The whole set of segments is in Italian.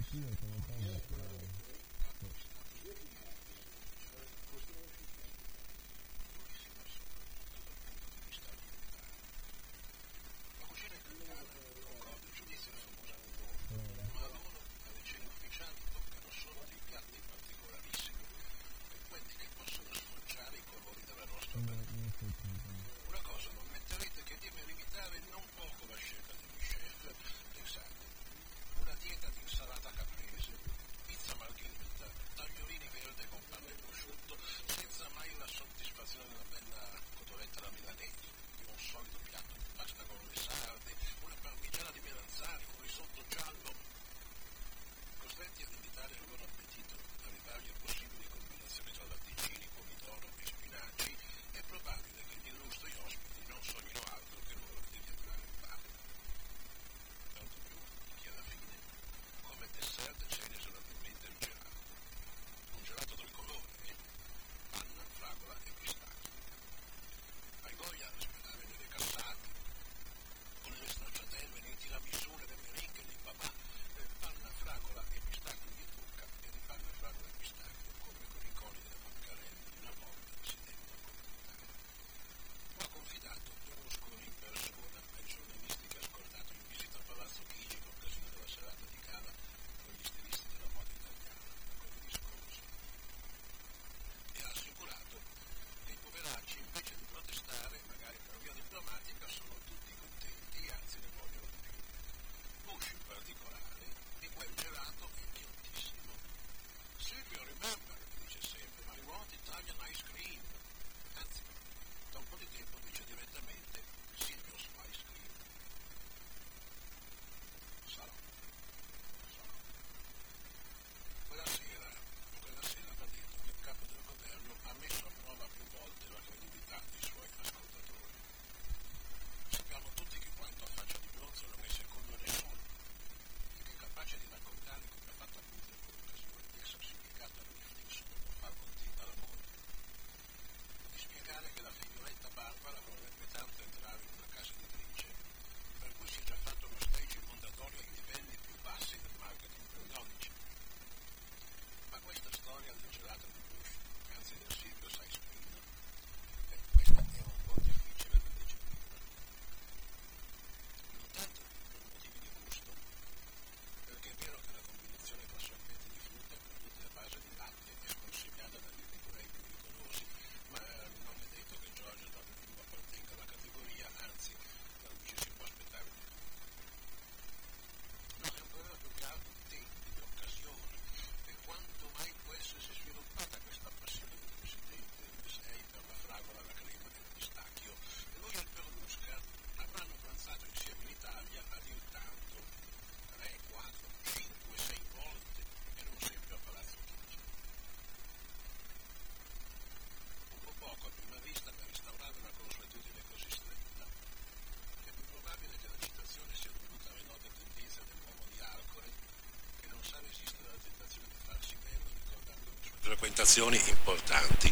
frequentazioni importanti.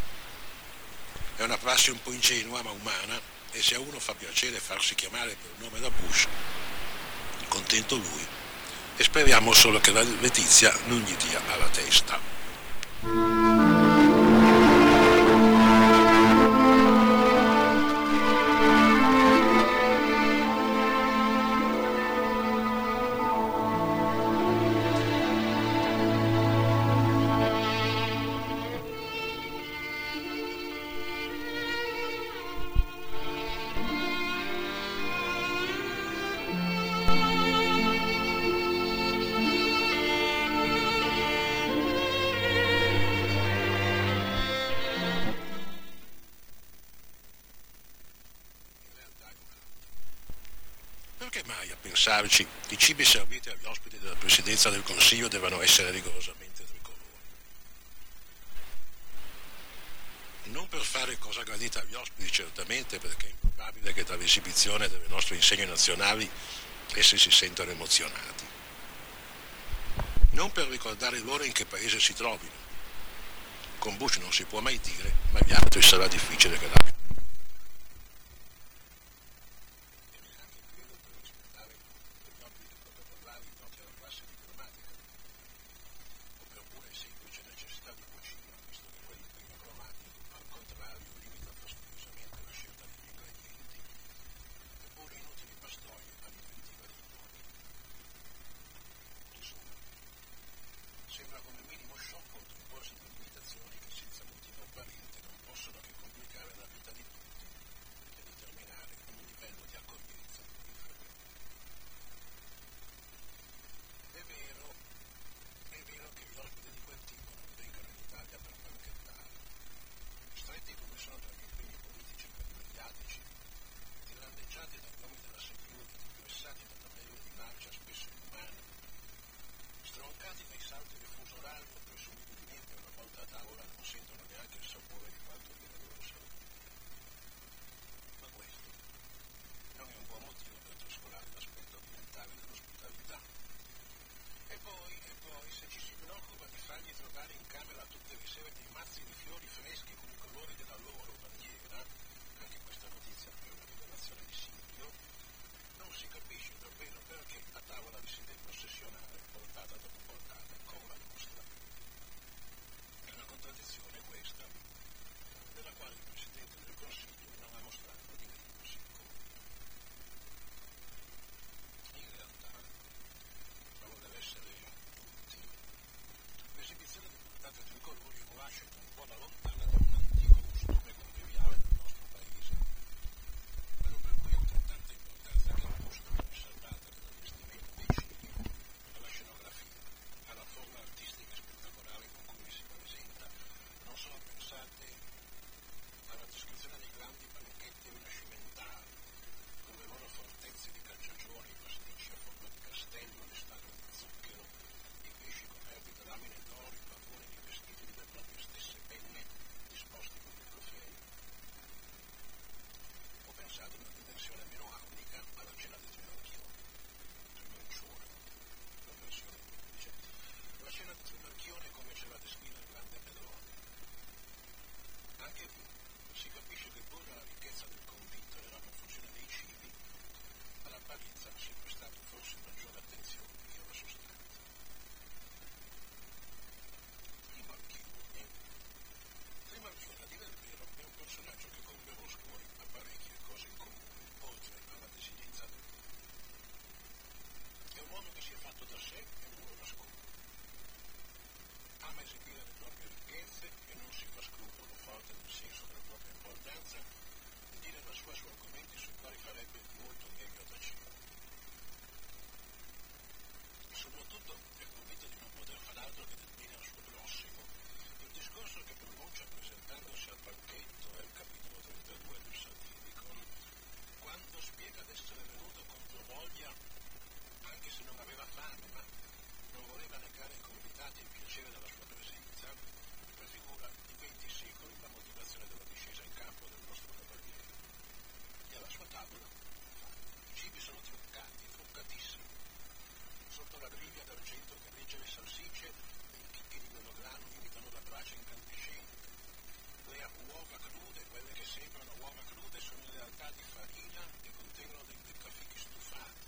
È una prassi un po' ingenua ma umana, e se a uno fa piacere farsi chiamare per un nome da Bush, contento lui, e speriamo solo che la letizia non gli dia alla testa. Perché mai, a pensarci, i cibi serviti agli ospiti della Presidenza del Consiglio devono essere rigorosamente tricolori? Non per fare cosa gradita agli ospiti, certamente, perché è improbabile che dall'esibizione delle nostre insegne nazionali essi si sentano emozionati. Non per ricordare loro in che paese si trovino. Con Bush non si può mai dire, ma gli altri sarà difficile che l'abbiano. situazioni che senza motivo apparente non possono che complicare la vita di tutti e determinare un livello di accoglienza inferiore. È vero che gli ospiti di quel tipo non vengano in Italia per banchettare, stretti come sono tra gli impegni politici e mediatici, irlandeggiati dai nomi della security, vessati da tabelle di marcia spesso inumane, stroncati dai salti di fuso orario e presumibilmente una volta a tavola non sentono neanche il sapore di quanto viene loro servito. Ma questo non è un buon motivo per trascurare l'aspetto ambientale dell'ospitalità. E poi, se ci si preoccupa di fargli trovare in camera tutte le sere dei mazzi di fiori freschi con i colori della loro bandiera, anche questa notizia è una rivelazione di Silvio, non si capisce davvero perché a tavola vi si deve ossessionare portata dopo portata con la nostra. È una contraddizione questa, della quale il Presidente del Consiglio non ha mostrato di rendersi conto. In realtà, trovo deve essere utile. L'esibizione di portate tricolori in Washington un po' da lontana da un antico costume conviviale del nostro paese, quello per cui è altrettanta importanza che la mostra viene riservata dall'allestimento dei cibi, alla scenografia, alla forma artistica e spettacolare con cui si presenta, non sono pensate alla descrizione dei grandi banchetti rinascimentali, con le loro fortezze di cacciagioni, pasticci a forma di castello, le stanze di zucchero, i pesci coperti da lamine d'oro, i pavoni rivestiti delle proprie stesse penne, disposti con dei trofei. Ho pensato in una dimensione meno aulica alla cena di Trimarchione, la versione dice, la cena di Trimarchione come ce la descrive il grande Pedrone. Anche qui si capisce che pur nella ricchezza del convitto e nella confusione dei cibi, all'apparenza si è prestato forse maggiore attenzione che alla sostanza. Trimarchione, a dire il vero, è un personaggio che con Berlusconi ha parecchie cose in comune, oltre alla desilienza del mondo. È un uomo che si è fatto da sé e non lo nasconde. Ama esibire le proprie ricchezze e non si fa scrupolo, forte nel senso della propria importanza, di dire la sua su argomenti sui quali farebbe molto meglio a tacere. Soprattutto è convinto di non poter far altro che definire al suo prossimo il discorso che pronuncia presentandosi al banchetto nel capitolo 32 del Satiricon, quando spiega d'essere venuto contro voglia, anche se non aveva fame, ma non voleva negare ai convitati il piacere della sua presenza, prefigura i 20 secoli la motivazione della discesa in campo del nostro cavaliere. E alla sua tavola, i cibi sono truccatissimi. Sotto la griglia d'argento che regge le salsicce, i chicchi di melograno imitano la brace incandescente. Le uova crude, quelle che sembrano uova crude, sono in realtà di farina e contengono dei beccafichi stufati.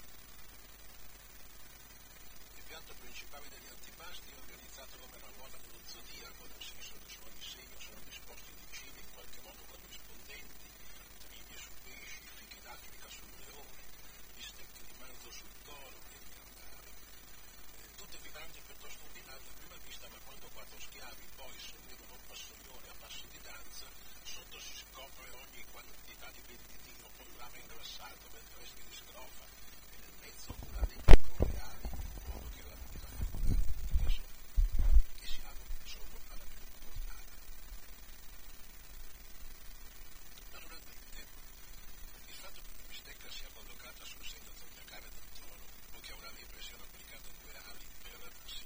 Il piatto principale degli antipasti è organizzato come la ruota dello zodiaco, nel senso che sul disegno sono disposti dei cibi in qualche modo corrispondenti, triglie su pesci, fichi d'Africa sul leone, bistecche di manzo sul toro e di gambale. Tutte vivande piuttosto ordinarie a prima vista, ma quando quattro schiavi poi sollevano un pastorione a passo di danza, sotto si scopre ogni quantità di venditino con lame ingrassato per freschi di scrofa e nel mezzo una dei piccoli reali, in modo che la vita figura adesso che siamo solo alla più portata. Naturalmente, il fatto che la bistecca sia collocata sul segno zodiacale del trono o che a una lepre siano applicate 2 ali per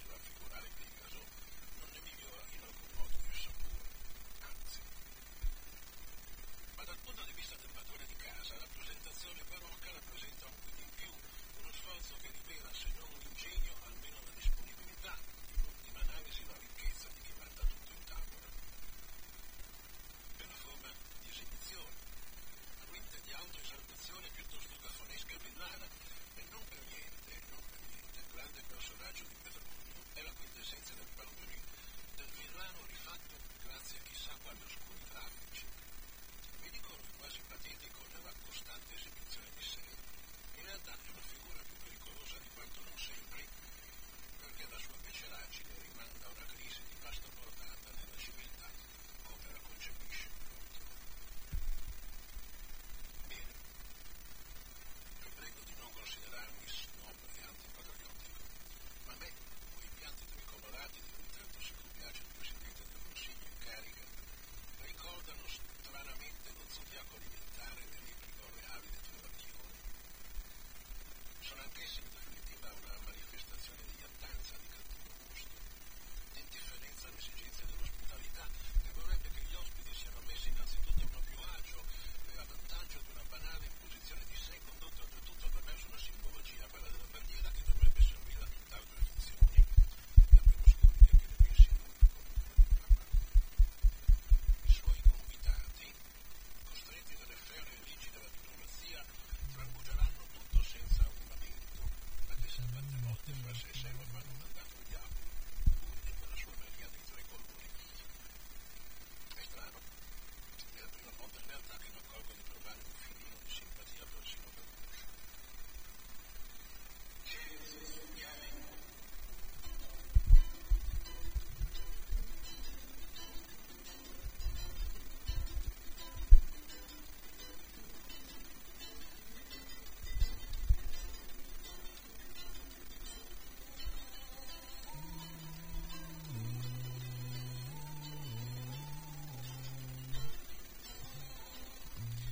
ma